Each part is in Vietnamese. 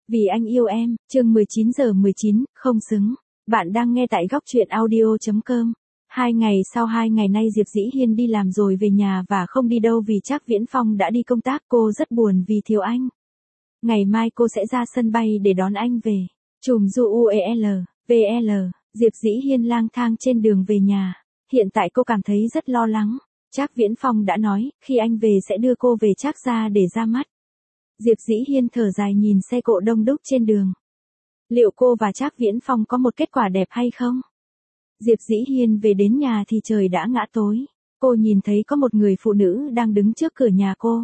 Vì anh yêu em, chương 19:19, không xứng. Bạn đang nghe tại góc truyện audio.com. 2 ngày sau 2 ngày nay Diệp Dĩ Hiên đi làm rồi về nhà và không đi đâu vì Trác Viễn Phong đã đi công tác, cô rất buồn vì thiếu anh. Ngày mai cô sẽ ra sân bay để đón anh về. Chùm du UEL, VL, Diệp Dĩ Hiên lang thang trên đường về nhà. Hiện tại cô cảm thấy rất lo lắng. Trác Viễn Phong đã nói, khi anh về sẽ đưa cô về Trác gia để ra mắt. Diệp Dĩ Hiên thở dài nhìn xe cộ đông đúc trên đường. Liệu cô và Trác Viễn Phong có một kết quả đẹp hay không? Diệp Dĩ Hiên về đến nhà thì trời đã ngã tối. Cô nhìn thấy có một người phụ nữ đang đứng trước cửa nhà cô.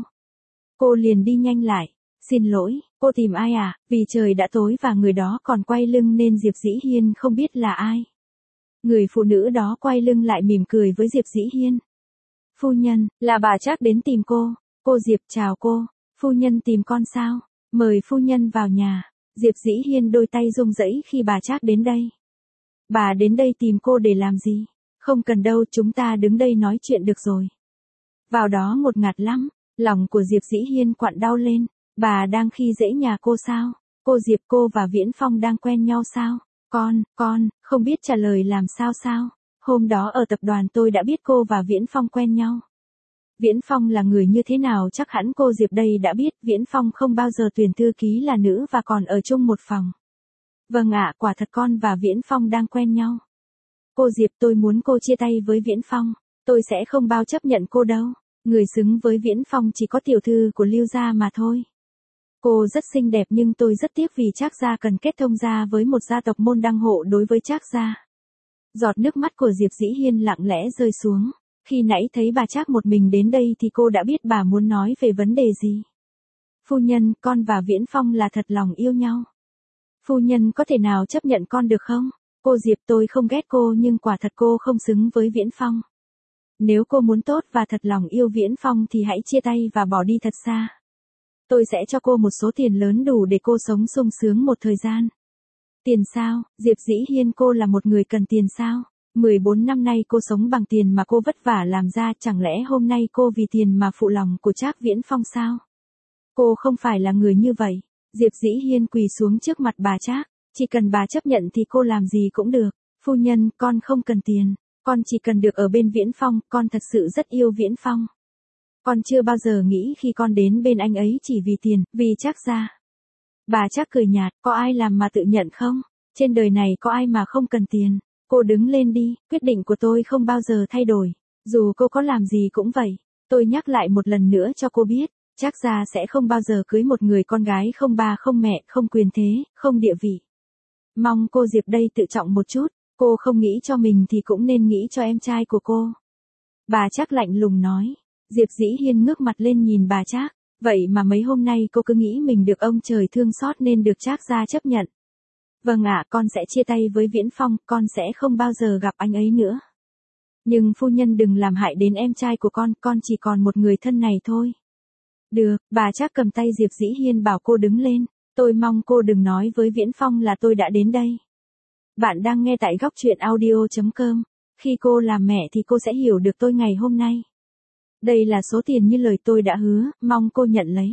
Cô liền đi nhanh lại. Xin lỗi, cô tìm ai à? Vì trời đã tối và người đó còn quay lưng nên Diệp Dĩ Hiên không biết là ai. Người phụ nữ đó quay lưng lại mỉm cười với Diệp Dĩ Hiên. Phu nhân, là bà Trác đến tìm cô. Cô Diệp chào cô. Phu nhân tìm con sao? Mời phu nhân vào nhà. Diệp Dĩ Hiên đôi tay run rẩy khi bà Trác đến đây. Bà đến đây tìm cô để làm gì? Không cần đâu, chúng ta đứng đây nói chuyện được rồi. Vào đó ngột ngạt lắm. Lòng của Diệp Dĩ Hiên quặn đau lên. Bà đang khi dễ nhà cô sao? Cô Diệp, cô và Viễn Phong đang quen nhau sao? Con, không biết trả lời làm sao? Hôm đó ở tập đoàn tôi đã biết cô và Viễn Phong quen nhau. Viễn Phong là người như thế nào chắc hẳn cô Diệp đây đã biết. Viễn Phong không bao giờ tuyển thư ký là nữ và còn ở chung một phòng. Vâng ạ, quả thật con và Viễn Phong đang quen nhau. Cô Diệp, tôi muốn cô chia tay với Viễn Phong. Tôi sẽ không bao chấp nhận cô đâu. Người xứng với Viễn Phong chỉ có tiểu thư của Lưu gia mà thôi. Cô rất xinh đẹp nhưng tôi rất tiếc vì Trác gia cần kết thông gia với một gia tộc môn đăng hộ đối với Trác gia. Giọt nước mắt của Diệp Dĩ Hiên lặng lẽ rơi xuống. Khi nãy thấy bà Trác một mình đến đây thì cô đã biết bà muốn nói về vấn đề gì. Phu nhân, con và Viễn Phong là thật lòng yêu nhau. Phu nhân có thể nào chấp nhận con được không? Cô Diệp, tôi không ghét cô nhưng quả thật cô không xứng với Viễn Phong. Nếu cô muốn tốt và thật lòng yêu Viễn Phong thì hãy chia tay và bỏ đi thật xa. Tôi sẽ cho cô một số tiền lớn đủ để cô sống sung sướng một thời gian. Tiền sao? Diệp Dĩ Hiên, cô là một người cần tiền sao? 14 năm nay cô sống bằng tiền mà cô vất vả làm ra, chẳng lẽ hôm nay cô vì tiền mà phụ lòng của Trác Viễn Phong sao? Cô không phải là người như vậy. Diệp Dĩ Hiên quỳ xuống trước mặt bà Trác, chỉ cần bà chấp nhận thì cô làm gì cũng được. Phu nhân, con không cần tiền, con chỉ cần được ở bên Viễn Phong, con thật sự rất yêu Viễn Phong. Con chưa bao giờ nghĩ khi con đến bên anh ấy chỉ vì tiền, vì Trác gia. Bà Trác cười nhạt, có ai làm mà tự nhận không? Trên đời này có ai mà không cần tiền? Cô đứng lên đi, quyết định của tôi không bao giờ thay đổi. Dù cô có làm gì cũng vậy. Tôi nhắc lại một lần nữa cho cô biết, Trác gia sẽ không bao giờ cưới một người con gái không ba không mẹ, không quyền thế, không địa vị. Mong cô Diệp đây tự trọng một chút, cô không nghĩ cho mình thì cũng nên nghĩ cho em trai của cô. Bà Trác lạnh lùng nói. Diệp Dĩ Hiên ngước mặt lên nhìn bà Trác. Vậy mà mấy hôm nay cô cứ nghĩ mình được ông trời thương xót nên được Trác gia chấp nhận. Vâng ạ, con sẽ chia tay với Viễn Phong, con sẽ không bao giờ gặp anh ấy nữa. Nhưng phu nhân đừng làm hại đến em trai của con chỉ còn một người thân này thôi. Được, bà Trác cầm tay Diệp Dĩ Hiên bảo cô đứng lên. Tôi mong cô đừng nói với Viễn Phong là tôi đã đến đây. Bạn đang nghe tại góc truyện audio.com. Khi cô làm mẹ thì cô sẽ hiểu được tôi ngày hôm nay. Đây là số tiền như lời tôi đã hứa, mong cô nhận lấy.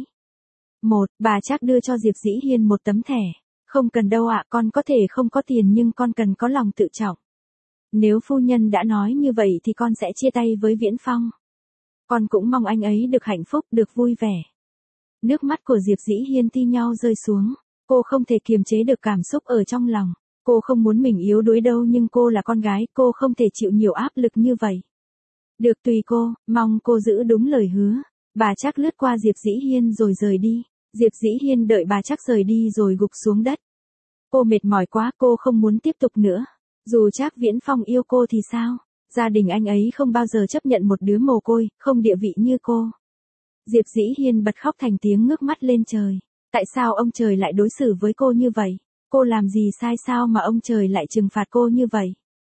Bà Trác đưa cho Diệp Dĩ Hiên một tấm thẻ. Không cần đâu ạ, con có thể không có tiền nhưng con cần có lòng tự trọng. Nếu phu nhân đã nói như vậy thì con sẽ chia tay với Viễn Phong. Con cũng mong anh ấy được hạnh phúc, được vui vẻ. Nước mắt của Diệp Dĩ Hiên thi nhau rơi xuống. Cô không thể kiềm chế được cảm xúc ở trong lòng. Cô không muốn mình yếu đuối đâu nhưng cô là con gái, cô không thể chịu nhiều áp lực như vậy. Được tùy cô, mong cô giữ đúng lời hứa. Bà Trác lướt qua Diệp Dĩ Hiên rồi rời đi. Diệp Dĩ Hiên đợi bà Trác rời đi rồi gục xuống đất. Cô mệt mỏi quá, cô không muốn tiếp tục nữa. Dù Trác Viễn Phong yêu cô thì sao? Gia đình anh ấy không bao giờ chấp nhận một đứa mồ côi, không địa vị như cô. Diệp Dĩ Hiên bật khóc thành tiếng ngước mắt lên trời. Tại sao ông trời lại đối xử với cô như vậy? Cô làm gì sai sao mà ông trời lại trừng phạt cô như vậy?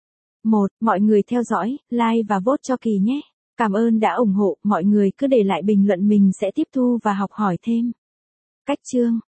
Mọi người theo dõi, like và vote cho Kỳ nhé. Cảm ơn đã ủng hộ, mọi người cứ để lại bình luận mình sẽ tiếp thu và học hỏi thêm. Cách chương